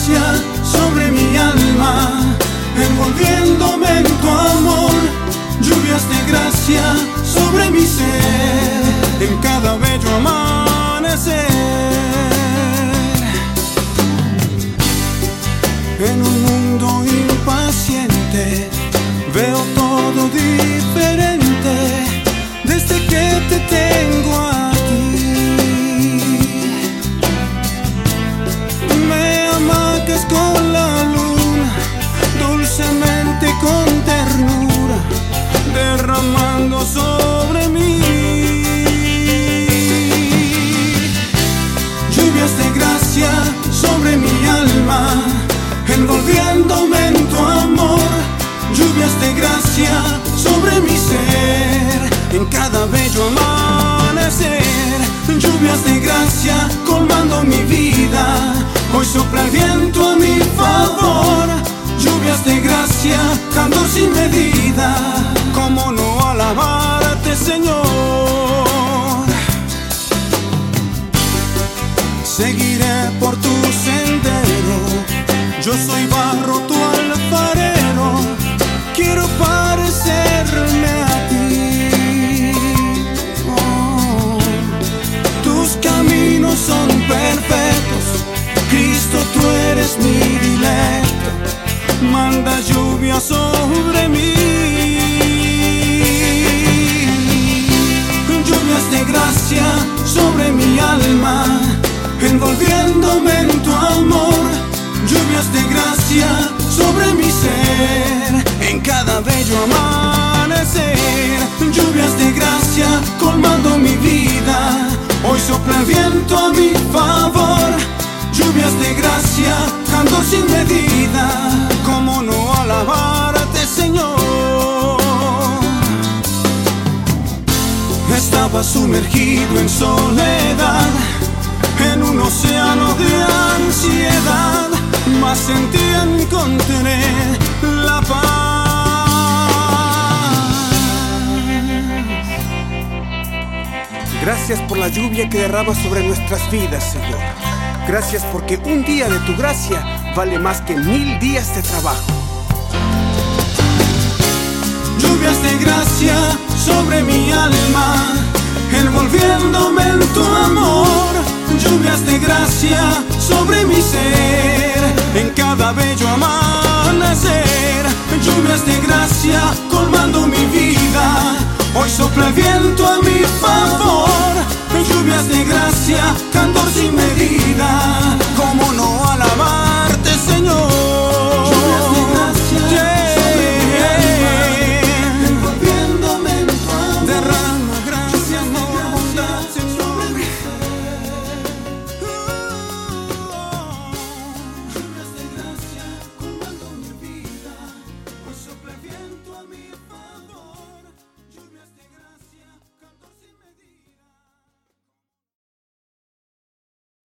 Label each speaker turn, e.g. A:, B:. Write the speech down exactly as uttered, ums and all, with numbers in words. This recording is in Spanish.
A: gracia sobre mi alma, envolviéndome en tu amor. Lluvias de gracia sobre mi ser, en cada bello amanecer. En un mundo impaciente veo todo diferente desde que te tengo a ti. Me amacas con la luna, dulcemente con ternura, derramando sobre mí lluvias de gracia sobre mi alma, envolviéndome en tu amor. Lluvias de gracia sobre mi ser, en cada bello amanecer. Lluvias de gracia colmando mi vida, hoy sopla el viento a mi favor. Lluvias de gracia, canto sin medida, cómo no alabarte, Señor. Seguiré por tu sendero, yo soy barro, tu alfarero, quiero parecerme a ti. Oh, tus caminos son perfectos, Cristo, tú eres mi dilecto. Manda lluvia sobre mí, lluvias de gracia sobre mi alma, envolviéndome en tu amor. Lluvias de gracia sobre mi ser, en cada bello amanecer. Lluvias de gracia colmando mi vida, hoy sopla el viento a mi favor. Lluvias de gracia, canto sin medida, cómo no alabarte, Señor. Estaba sumergido en soledad, en un océano de ansiedad, mas en ti encontré la paz. Gracias por la lluvia que derramas sobre nuestras vidas, Señor. Gracias porque un día de tu gracia vale más que mil días de trabajo. Lluvias de gracia sobre mi alma, envolviéndome en tu amor. Lluvias de gracia sobre mi ser, en cada bello amanecer. Lluvias de gracia colmando mi vida, hoy sopla el viento a mi favor.